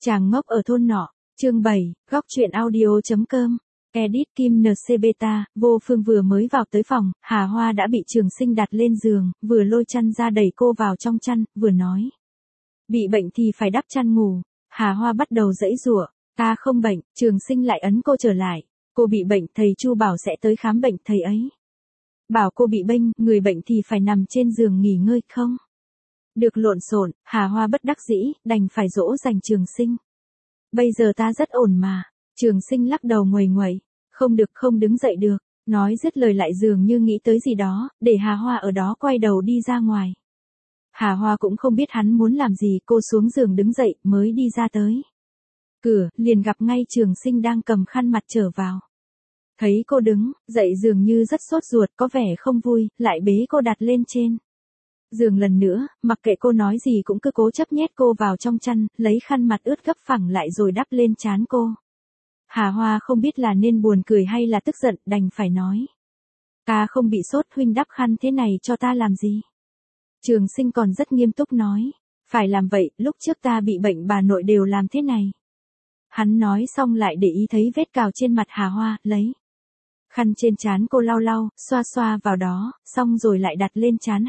Chàng ngốc ở thôn nọ, chương 7, góc truyện audio.com. Edit Kim NC Beta, Vô Phương vừa mới vào tới phòng, Hà Hoa đã bị Trường Sinh đặt lên giường, vừa lôi chăn ra đẩy cô vào trong chăn, vừa nói. Bị bệnh thì phải đắp chăn ngủ. Hà Hoa bắt đầu giãy giụa, ta không bệnh, Trường Sinh lại ấn cô trở lại. Cô bị bệnh, thầy Chu bảo sẽ tới khám bệnh thầy ấy. Bảo cô bị bệnh, người bệnh thì phải nằm trên giường nghỉ ngơi không? Được lộn xộn, Hà Hoa bất đắc dĩ, đành phải dỗ dành Trường Sinh. Bây giờ ta rất ổn mà. Trường Sinh lắc đầu nguầy nguẩy, không được, không đứng dậy được. Nói dứt lời lại dường như nghĩ tới gì đó, để Hà Hoa ở đó quay đầu đi ra ngoài. Hà Hoa cũng không biết hắn muốn làm gì, cô xuống giường đứng dậy, mới đi ra tới cửa, liền gặp ngay Trường Sinh đang cầm khăn mặt trở vào. Thấy cô đứng dậy dường như rất sốt ruột, có vẻ không vui, lại bế cô đặt lên trên giường lần nữa, mặc kệ cô nói gì cũng cứ cố chấp nhét cô vào trong chăn, lấy khăn mặt ướt gấp phẳng lại rồi đắp lên trán cô. Hà Hoa không biết là nên buồn cười hay là tức giận, đành phải nói. Ta không bị sốt, huynh đắp khăn thế này cho ta làm gì? Trường Sinh còn rất nghiêm túc nói. Phải làm vậy, lúc trước ta bị bệnh bà nội đều làm thế này. Hắn nói xong lại để ý thấy vết cào trên mặt Hà Hoa, lấy khăn trên trán cô lau lau, xoa xoa vào đó, xong rồi lại đặt lên trán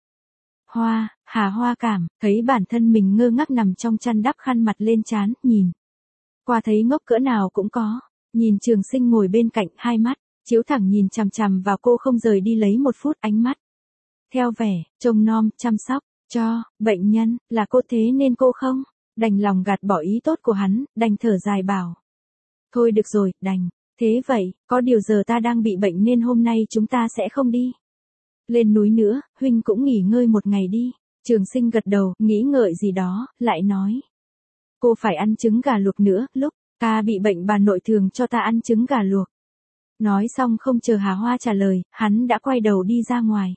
Hà Hoa cảm, thấy bản thân mình ngơ ngác nằm trong chăn đắp khăn mặt lên trán, nhìn qua thấy ngốc cỡ nào cũng có. Nhìn Trường Sinh ngồi bên cạnh, hai mắt chiếu thẳng nhìn chằm chằm vào cô không rời đi lấy một phút, ánh mắt theo vẻ trông nom, chăm sóc cho bệnh nhân, là cô thế nên cô không đành lòng gạt bỏ ý tốt của hắn, đành thở dài bảo. Thôi được rồi, đành thế vậy, có điều giờ ta đang bị bệnh nên hôm nay chúng ta sẽ không đi lên núi nữa, huynh cũng nghỉ ngơi một ngày đi. Trường Sinh gật đầu, nghĩ ngợi gì đó, lại nói. Cô phải ăn trứng gà luộc nữa, lúc ta bị bệnh bà nội thường cho ta ăn trứng gà luộc. Nói xong không chờ Hà Hoa trả lời, hắn đã quay đầu đi ra ngoài.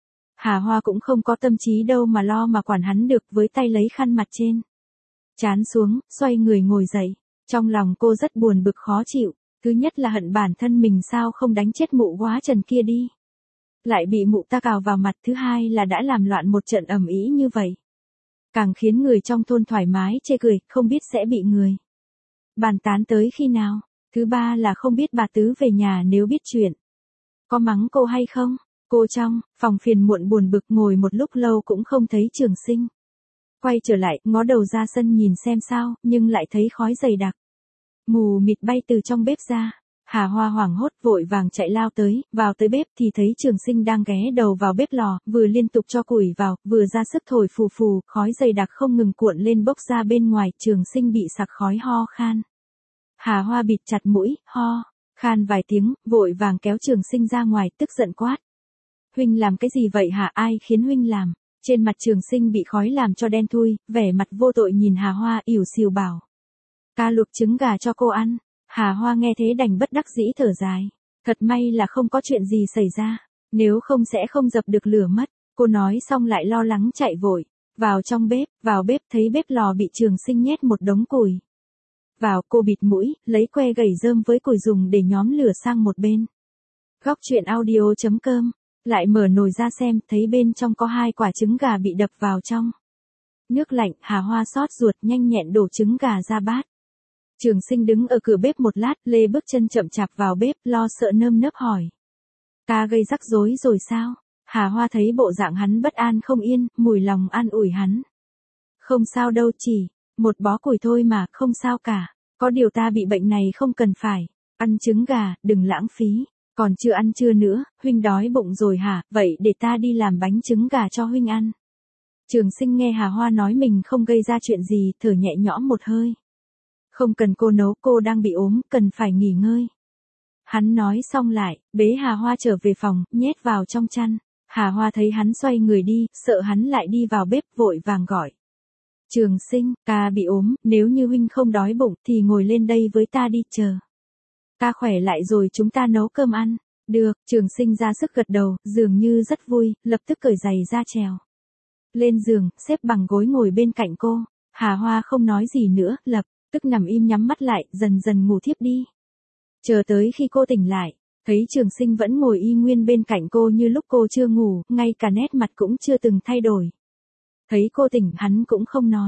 Hà Hoa cũng không có tâm trí đâu mà lo mà quản hắn được, với tay lấy khăn mặt trên trán xuống, xoay người ngồi dậy. Trong lòng cô rất buồn bực khó chịu, thứ nhất là hận bản thân mình sao không đánh chết mụ quá trần kia đi. Lại bị mụ ta cào vào mặt, thứ hai là đã làm loạn một trận ầm ĩ như vậy. Càng khiến người trong thôn thoải mái chê cười, không biết sẽ bị người bàn tán tới khi nào. Thứ ba là không biết bà Tứ về nhà nếu biết chuyện, có mắng cô hay không. Cô trong phòng phiền muộn buồn bực ngồi một lúc lâu cũng không thấy Trường Sinh. Quay trở lại, ngó đầu ra sân nhìn xem sao, nhưng lại thấy khói dày đặc mù mịt bay từ trong bếp ra. Hà Hoa hoảng hốt vội vàng chạy lao tới, vào tới bếp thì thấy Trường Sinh đang ghé đầu vào bếp lò, vừa liên tục cho củi vào, vừa ra sức thổi phù phù, khói dày đặc không ngừng cuộn lên bốc ra bên ngoài. Trường Sinh bị sặc khói ho khan. Hà Hoa bịt chặt mũi, ho khan vài tiếng, vội vàng kéo Trường Sinh ra ngoài, tức giận quát. Huynh làm cái gì vậy hả, ai khiến huynh làm? Trên mặt Trường Sinh bị khói làm cho đen thui, vẻ mặt vô tội nhìn Hà Hoa, ỉu xìu bảo. Ta luộc trứng gà cho cô ăn. Hà Hoa nghe thế đành bất đắc dĩ thở dài. Thật may là không có chuyện gì xảy ra, nếu không sẽ không dập được lửa mất. Cô nói xong lại lo lắng chạy vội vào trong bếp, vào bếp thấy bếp lò bị Trường Sinh nhét một đống củi vào. Cô bịt mũi, lấy que gẩy rơm với củi dùng để nhóm lửa sang một bên. Góc truyện audio.com. Lại mở nồi ra xem, thấy bên trong có 2 quả trứng gà bị đập vào trong nước lạnh. Hà Hoa xót ruột, nhanh nhẹn đổ trứng gà ra bát. Trường Sinh đứng ở cửa bếp một lát, lê bước chân chậm chạp vào bếp, lo sợ nơm nớp hỏi. Ta gây rắc rối rồi sao? Hà Hoa thấy bộ dạng hắn bất an không yên, mùi lòng an ủi hắn. Không sao đâu, chỉ một bó củi thôi mà, không sao cả. Có điều ta bị bệnh này không cần phải ăn trứng gà, đừng lãng phí. Còn chưa ăn trưa nữa, huynh đói bụng rồi hả? Vậy để ta đi làm bánh trứng gà cho huynh ăn. Trường Sinh nghe Hà Hoa nói mình không gây ra chuyện gì, thở nhẹ nhõm một hơi. Không cần cô nấu, cô đang bị ốm, cần phải nghỉ ngơi. Hắn nói xong lại, bế Hà Hoa trở về phòng, nhét vào trong chăn. Hà Hoa thấy hắn xoay người đi, sợ hắn lại đi vào bếp, vội vàng gọi. Trường Sinh, ta bị ốm, nếu như huynh không đói bụng thì ngồi lên đây với ta đi, chờ ta khỏe lại rồi chúng ta nấu cơm ăn. Được, Trường Sinh ra sức gật đầu, dường như rất vui, lập tức cởi giày ra trèo lên giường, xếp bằng gối ngồi bên cạnh cô. Hà Hoa không nói gì nữa, lập tức nằm im nhắm mắt lại, dần dần ngủ thiếp đi. Chờ tới khi cô tỉnh lại, thấy Trường Sinh vẫn ngồi y nguyên bên cạnh cô như lúc cô chưa ngủ, ngay cả nét mặt cũng chưa từng thay đổi. Thấy cô tỉnh, hắn cũng không nói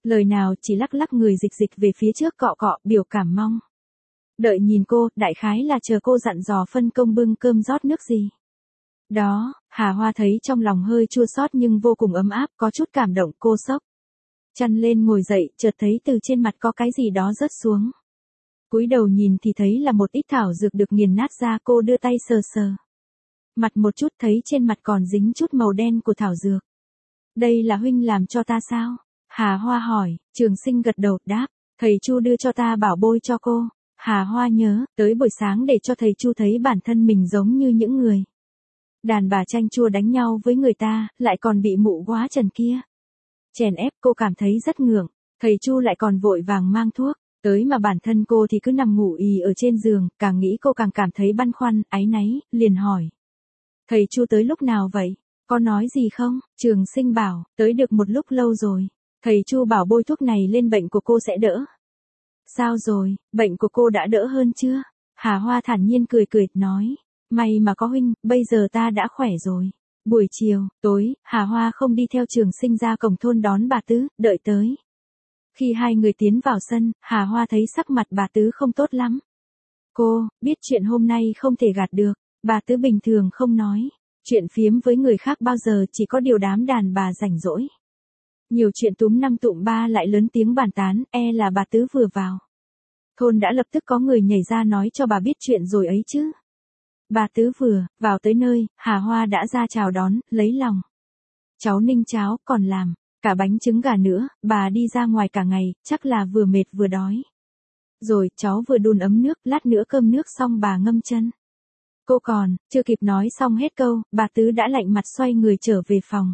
Lời nào chỉ lắc lắc người dịch dịch về phía trước cọ cọ, biểu cảm mong. Đợi nhìn cô, đại khái là chờ cô dặn dò phân công bưng cơm rót nước gì. Đó, Hà Hoa thấy trong lòng hơi chua xót nhưng vô cùng ấm áp, có chút cảm động, cô sốc chăn lên ngồi dậy, chợt thấy từ trên mặt có cái gì đó rớt xuống. Cúi đầu nhìn thì thấy là một ít thảo dược được nghiền nát ra, cô đưa tay sờ sờ. Mặt một chút thấy trên mặt còn dính chút màu đen của thảo dược. Đây là huynh làm cho ta sao? Hà Hoa hỏi, Trường Sinh gật đầu, đáp, thầy Chu đưa cho ta bảo bôi cho cô. Hà Hoa nhớ, tới buổi sáng để cho thầy Chu thấy bản thân mình giống như những người đàn bà chanh chua đánh nhau với người ta, lại còn bị mụ quá trần kia chèn ép, cô cảm thấy rất ngượng. Thầy Chu lại còn vội vàng mang thuốc tới mà bản thân cô thì cứ nằm ngủ ì ở trên giường, càng nghĩ cô càng cảm thấy băn khoăn, áy náy, liền hỏi. Thầy Chu tới lúc nào vậy? Có nói gì không? Trường Sinh bảo, tới được một lúc lâu rồi. Thầy Chu bảo bôi thuốc này lên bệnh của cô sẽ đỡ. Sao rồi, bệnh của cô đã đỡ hơn chưa? Hà Hoa thản nhiên cười cười, nói. May mà có huynh, bây giờ ta đã khỏe rồi. Buổi chiều, tối, Hà Hoa không đi theo Trường Sinh ra cổng thôn đón bà Tứ, đợi tới. Khi hai người tiến vào sân, Hà Hoa thấy sắc mặt bà Tứ không tốt lắm. Cô, biết chuyện hôm nay không thể gạt được, bà Tứ bình thường không nói. Chuyện phiếm với người khác bao giờ chỉ có điều đám đàn bà rảnh rỗi. Nhiều chuyện túm năm tụm ba lại lớn tiếng bàn tán, là bà Tứ vừa vào. Thôn đã lập tức có người nhảy ra nói cho bà biết chuyện rồi ấy chứ. Bà Tứ vừa vào tới nơi, Hà Hoa đã ra chào đón, lấy lòng. Cháu ninh cháo, còn làm cả bánh trứng gà nữa, bà đi ra ngoài cả ngày, chắc là vừa mệt vừa đói. Rồi, cháu vừa đun ấm nước, lát nữa cơm nước xong bà ngâm chân. Cô còn, chưa kịp nói xong hết câu, bà Tứ đã lạnh mặt xoay người trở về phòng.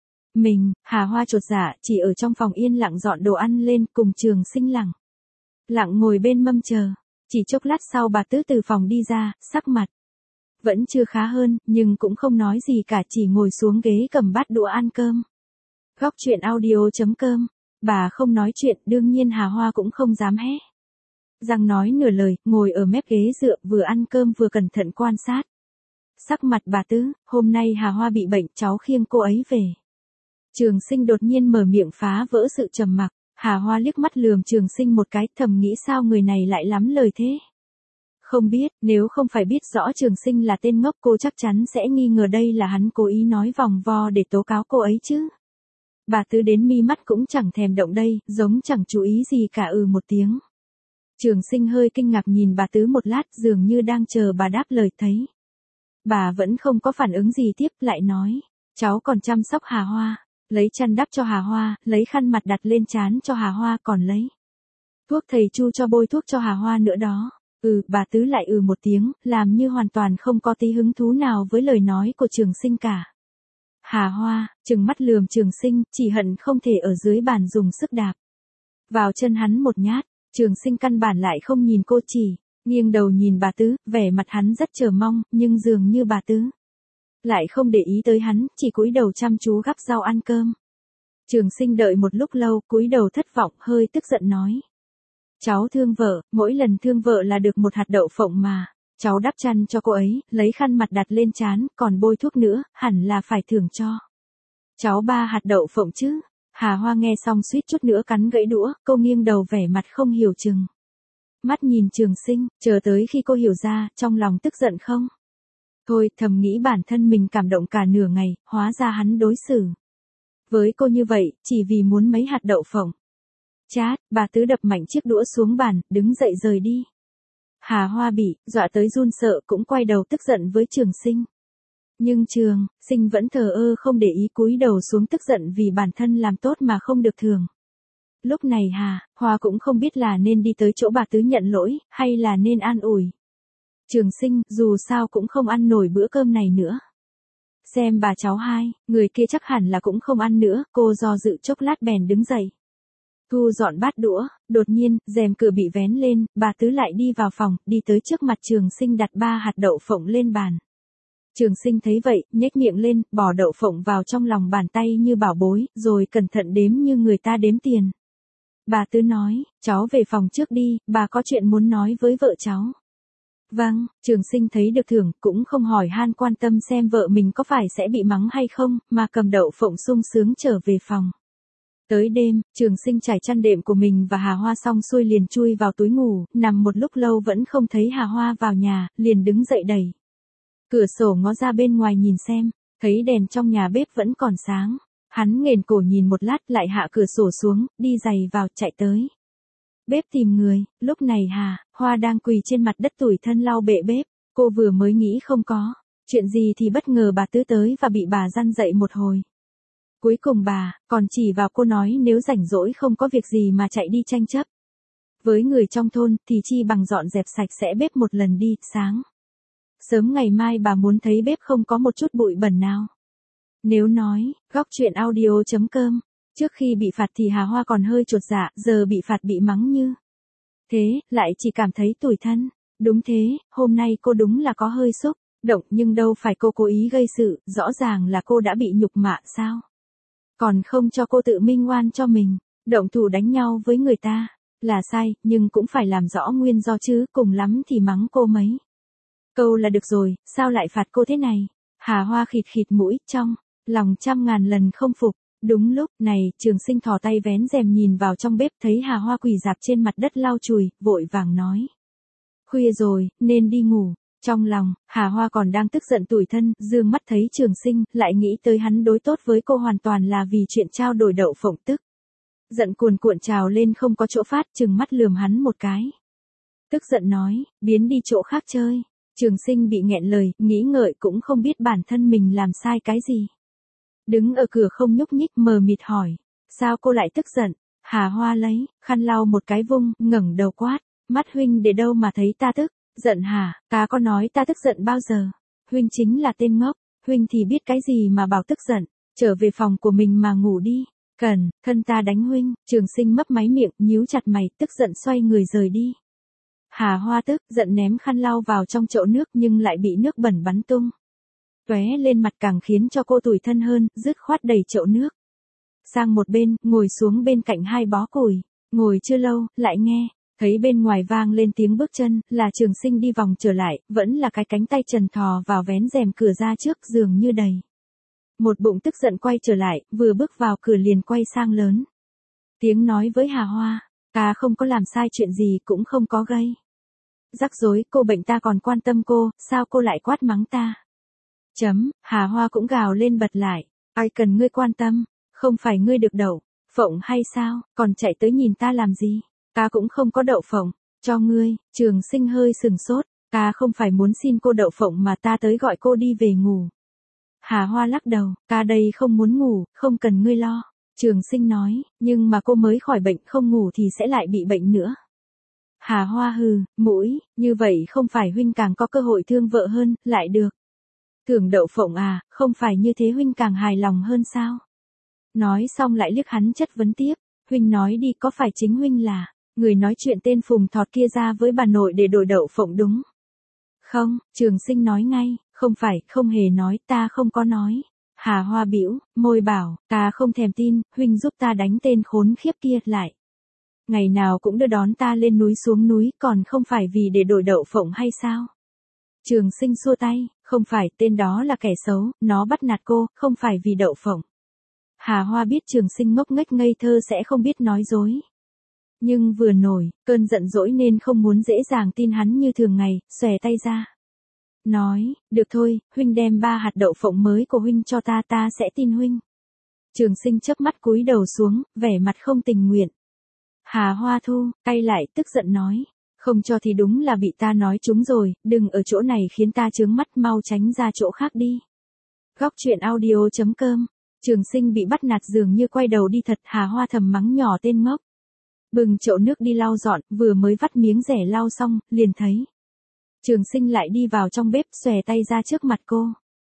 Hà Hoa chột dạ, chỉ ở trong phòng yên lặng dọn đồ ăn lên, cùng Trường Sinh lặng ngồi bên mâm chờ. Chỉ chốc lát sau bà Tứ từ phòng đi ra, sắc mặt vẫn chưa khá hơn, nhưng cũng không nói gì cả, chỉ ngồi xuống ghế cầm bát đũa ăn cơm. Góc truyện audio.com. Bà không nói chuyện, đương nhiên Hà Hoa cũng không dám hé răng nói nửa lời, ngồi ở mép ghế dựa, vừa ăn cơm vừa cẩn thận quan sát sắc mặt bà Tứ. Hôm nay Hà Hoa bị bệnh, cháu khiêng cô ấy về. Trường Sinh đột nhiên mở miệng phá vỡ sự trầm mặc. Hà Hoa liếc mắt lườm Trường Sinh một cái, thầm nghĩ sao người này lại lắm lời thế. Không biết, nếu không phải biết rõ Trường Sinh là tên ngốc, cô chắc chắn sẽ nghi ngờ đây là hắn cố ý nói vòng vo để tố cáo cô ấy chứ. Bà Tứ đến mi mắt cũng chẳng thèm động đây, giống chẳng chú ý gì cả, một tiếng. Trường Sinh hơi kinh ngạc nhìn bà Tứ một lát, dường như đang chờ bà đáp lời, thấy bà vẫn không có phản ứng gì tiếp, lại nói, cháu còn chăm sóc Hà Hoa, lấy chăn đắp cho Hà Hoa, lấy khăn mặt đặt lên trán cho Hà Hoa, còn lấy thuốc thầy Chu cho bôi thuốc cho Hà Hoa nữa đó. Bà Tứ lại một tiếng, làm như hoàn toàn không có tí hứng thú nào với lời nói của Trường Sinh cả. Hà Hoa trừng mắt lườm Trường Sinh, chỉ hận không thể ở dưới bàn dùng sức đạp vào chân hắn một nhát. Trường Sinh căn bản lại không nhìn cô, chỉ nghiêng đầu nhìn bà Tứ, vẻ mặt hắn rất chờ mong, nhưng dường như bà Tứ lại không để ý tới hắn, chỉ cúi đầu chăm chú gắp rau ăn cơm. Trường Sinh đợi một lúc lâu, cúi đầu thất vọng, hơi tức giận nói. Cháu thương vợ, mỗi lần thương vợ là được một hạt đậu phộng mà. Cháu đắp chăn cho cô ấy, lấy khăn mặt đặt lên trán, còn bôi thuốc nữa, hẳn là phải thưởng cho cháu 3 hạt đậu phộng chứ. Hà Hoa nghe xong suýt chút nữa cắn gãy đũa, cô nghiêng đầu vẻ mặt không hiểu chừng mắt nhìn Trường Sinh, chờ tới khi cô hiểu ra, trong lòng tức giận không thôi, thầm nghĩ bản thân mình cảm động cả nửa ngày, hóa ra hắn đối xử với cô như vậy, chỉ vì muốn mấy hạt đậu phộng. Chát, bà Tứ đập mạnh chiếc đũa xuống bàn, đứng dậy rời đi. Hà Hoa bị dọa tới run sợ, cũng quay đầu tức giận với Trường Sinh. Nhưng Trường Sinh vẫn thờ ơ không để ý, cúi đầu xuống, tức giận vì bản thân làm tốt mà không được thưởng. Lúc này Hà Hoa cũng không biết là nên đi tới chỗ bà Tứ nhận lỗi, hay là nên an ủi Trường Sinh, dù sao cũng không ăn nổi bữa cơm này nữa. Xem bà cháu hai, người kia chắc hẳn là cũng không ăn nữa, cô do dự chốc lát bèn đứng dậy thu dọn bát đũa. Đột nhiên, rèm cửa bị vén lên, bà Tứ lại đi vào phòng, đi tới trước mặt Trường Sinh, đặt 3 hạt đậu phộng lên bàn. Trường Sinh thấy vậy, nhếch miệng lên, bỏ đậu phộng vào trong lòng bàn tay như bảo bối, rồi cẩn thận đếm như người ta đếm tiền. Bà Tứ nói, cháu về phòng trước đi, bà có chuyện muốn nói với vợ cháu. Vâng, Trường Sinh thấy được thưởng, cũng không hỏi han quan tâm xem vợ mình có phải sẽ bị mắng hay không, mà cầm đậu phộng sung sướng trở về phòng. Tới đêm, Trường Sinh trải chăn đệm của mình và Hà Hoa xong xuôi liền chui vào túi ngủ, nằm một lúc lâu vẫn không thấy Hà Hoa vào nhà, liền đứng dậy đẩy cửa sổ ngó ra bên ngoài nhìn xem, thấy đèn trong nhà bếp vẫn còn sáng. Hắn nghển cổ nhìn một lát lại hạ cửa sổ xuống, đi giày vào chạy tới bếp tìm người. Lúc này Hà Hoa đang quỳ trên mặt đất tủi thân lau bệ bếp, cô vừa mới nghĩ không có chuyện gì thì bất ngờ bà Tứ tới và bị bà răn dậy một hồi. Cuối cùng bà còn chỉ vào cô nói nếu rảnh rỗi không có việc gì mà chạy đi tranh chấp với người trong thôn thì chi bằng dọn dẹp sạch sẽ bếp một lần đi, sáng sớm ngày mai bà muốn thấy bếp không có một chút bụi bẩn nào. Nếu nói, góc chuyện audio.com, trước khi bị phạt thì Hà Hoa còn hơi chột dạ, giờ bị phạt bị mắng như thế, lại chỉ cảm thấy tủi thân. Đúng thế, hôm nay cô đúng là có hơi xúc động nhưng đâu phải cô cố ý gây sự, rõ ràng là cô đã bị nhục mạ sao. Còn không cho cô tự minh oan cho mình, động thủ đánh nhau với người ta, là sai, nhưng cũng phải làm rõ nguyên do chứ, cùng lắm thì mắng cô mấy câu là được rồi, sao lại phạt cô thế này. Hà Hoa khịt khịt mũi, trong lòng trăm ngàn lần không phục. Đúng lúc này, Trường Sinh thò tay vén rèm nhìn vào trong bếp thấy Hà Hoa quỳ rạp trên mặt đất lau chùi, vội vàng nói. Khuya rồi, nên đi ngủ. Trong lòng, Hà Hoa còn đang tức giận tủi thân, dương mắt thấy Trường Sinh, lại nghĩ tới hắn đối tốt với cô hoàn toàn là vì chuyện trao đổi đậu phộng tức. Giận cuồn cuộn trào lên không có chỗ phát, trừng mắt lườm hắn một cái. Tức giận nói, biến đi chỗ khác chơi. Trường Sinh bị nghẹn lời, nghĩ ngợi cũng không biết bản thân mình làm sai cái gì. Đứng ở cửa không nhúc nhích mờ mịt hỏi, sao cô lại tức giận? Hà Hoa lấy khăn lau một cái vung, ngẩng đầu quát, mắt huynh để đâu mà thấy ta tức giận hả? Ta có nói ta tức giận bao giờ? Huynh chính là tên ngốc, huynh thì biết cái gì mà bảo tức giận, trở về phòng của mình mà ngủ đi. Cần, thân ta đánh huynh. Trường Sinh mấp máy miệng, nhíu chặt mày, tức giận xoay người rời đi. Hà Hoa tức giận ném khăn lau vào trong chậu nước nhưng lại bị nước bẩn bắn tung tóe lên mặt, càng khiến cho cô tủi thân hơn, dứt khoát đẩy chậu nước sang một bên, ngồi xuống bên cạnh hai bó củi. Ngồi chưa lâu, lại nghe thấy bên ngoài vang lên tiếng bước chân, là Trường Sinh đi vòng trở lại, vẫn là cái cánh tay trần thò vào vén rèm cửa ra trước, giường như đầy một bụng tức giận quay trở lại, vừa bước vào cửa liền quay sang lớn tiếng nói với Hà Hoa, ta không có làm sai chuyện gì, cũng không có gây rắc rối, cô bệnh ta còn quan tâm cô, sao cô lại quát mắng ta? Hà Hoa cũng gào lên bật lại, ai cần ngươi quan tâm, không phải ngươi được đậu phộng hay sao, còn chạy tới nhìn ta làm gì? Ta cũng không có đậu phộng cho ngươi. Trường Sinh hơi sừng sốt, ta không phải muốn xin cô đậu phộng mà ta tới gọi cô đi về ngủ. Hà Hoa lắc đầu, ta đây không muốn ngủ, không cần ngươi lo. Trường Sinh nói, nhưng mà cô mới khỏi bệnh, không ngủ thì sẽ lại bị bệnh nữa. Hà Hoa hừ mũi, như vậy không phải huynh càng có cơ hội thương vợ hơn, lại được thưởng đậu phộng à, không phải như thế huynh càng hài lòng hơn sao? Nói xong lại liếc hắn chất vấn tiếp, huynh nói đi, có phải chính huynh là người nói chuyện tên Phùng Thọt kia ra với bà nội để đổi đậu phộng đúng không? Trường Sinh nói ngay, không phải, không hề nói, ta không có nói. Hà Hoa bĩu môi bảo, ta không thèm tin, huynh giúp ta đánh tên khốn khiếp kia lại. Ngày nào cũng đưa đón ta lên núi xuống núi, còn không phải vì để đổi đậu phộng hay sao? Trường Sinh xua tay, không phải, tên đó là kẻ xấu, nó bắt nạt cô, không phải vì đậu phộng. Hà Hoa biết Trường Sinh ngốc nghếch ngây thơ sẽ không biết nói dối. Nhưng vừa nổi cơn giận dỗi nên không muốn dễ dàng tin hắn như thường ngày, xòe tay ra. Nói, được thôi, huynh đem 3 hạt đậu phộng mới của huynh cho ta, ta sẽ tin huynh. Trường Sinh chớp mắt cúi đầu xuống, vẻ mặt không tình nguyện. Hà Hoa thu tay lại, tức giận nói, không cho thì đúng là bị ta nói trúng rồi, đừng ở chỗ này khiến ta chướng mắt, mau tránh ra chỗ khác đi. Góc chuyện audio.com. Trường Sinh bị bắt nạt dường như quay đầu đi thật, Hà Hoa thầm mắng nhỏ tên ngốc. Bừng chậu nước đi lau dọn, vừa mới vắt miếng rẻ lau xong, liền thấy Trường Sinh lại đi vào trong bếp, xòe tay ra trước mặt cô.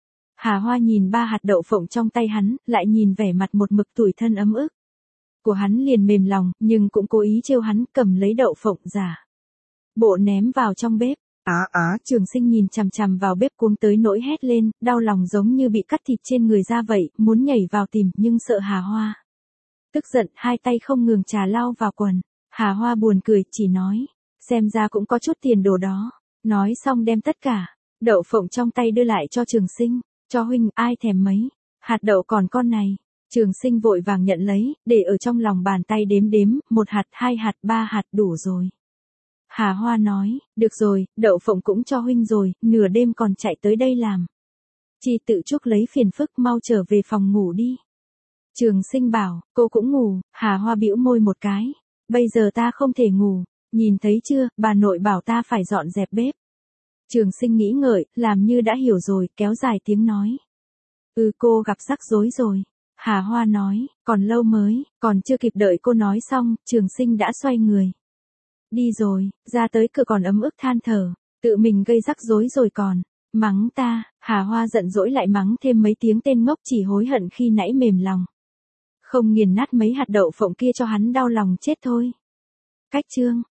Hà Hoa nhìn 3 hạt đậu phộng trong tay hắn, lại nhìn vẻ mặt một mực tủi thân ấm ức của hắn liền mềm lòng, nhưng cũng cố ý trêu hắn, cầm lấy đậu phộng giả bộ ném vào trong bếp. Trường Sinh nhìn chằm chằm vào bếp cuống tới nỗi hét lên, đau lòng giống như bị cắt thịt trên người ra vậy, muốn nhảy vào tìm, nhưng sợ Hà Hoa tức giận, hai tay không ngừng trà lau vào quần. Hà Hoa buồn cười, chỉ nói, xem ra cũng có chút tiền đồ đó. Nói xong đem tất cả đậu phộng trong tay đưa lại cho Trường Sinh, cho huynh, ai thèm mấy hạt đậu còn con này. Trường Sinh vội vàng nhận lấy, để ở trong lòng bàn tay đếm đếm, 1 hạt, 2 hạt, 3 hạt đủ rồi. Hà Hoa nói, được rồi, đậu phộng cũng cho huynh rồi, nửa đêm còn chạy tới đây làm. Chi tự chuốc lấy phiền phức, mau trở về phòng ngủ đi. Trường Sinh bảo, cô cũng ngủ. Hà Hoa bĩu môi một cái. Bây giờ ta không thể ngủ, nhìn thấy chưa, bà nội bảo ta phải dọn dẹp bếp. Trường Sinh nghĩ ngợi, làm như đã hiểu rồi, kéo dài tiếng nói. Cô gặp rắc rối rồi. Hà Hoa nói, còn lâu mới, còn chưa kịp đợi cô nói xong, Trường Sinh đã xoay người. Đi rồi, ra tới cửa còn ấm ức than thở, tự mình gây rắc rối rồi còn. Mắng ta. Hà Hoa giận dỗi lại mắng thêm mấy tiếng tên ngốc, chỉ hối hận khi nãy mềm lòng. Không nghiền nát mấy hạt đậu phộng kia cho hắn đau lòng chết thôi. Cách chương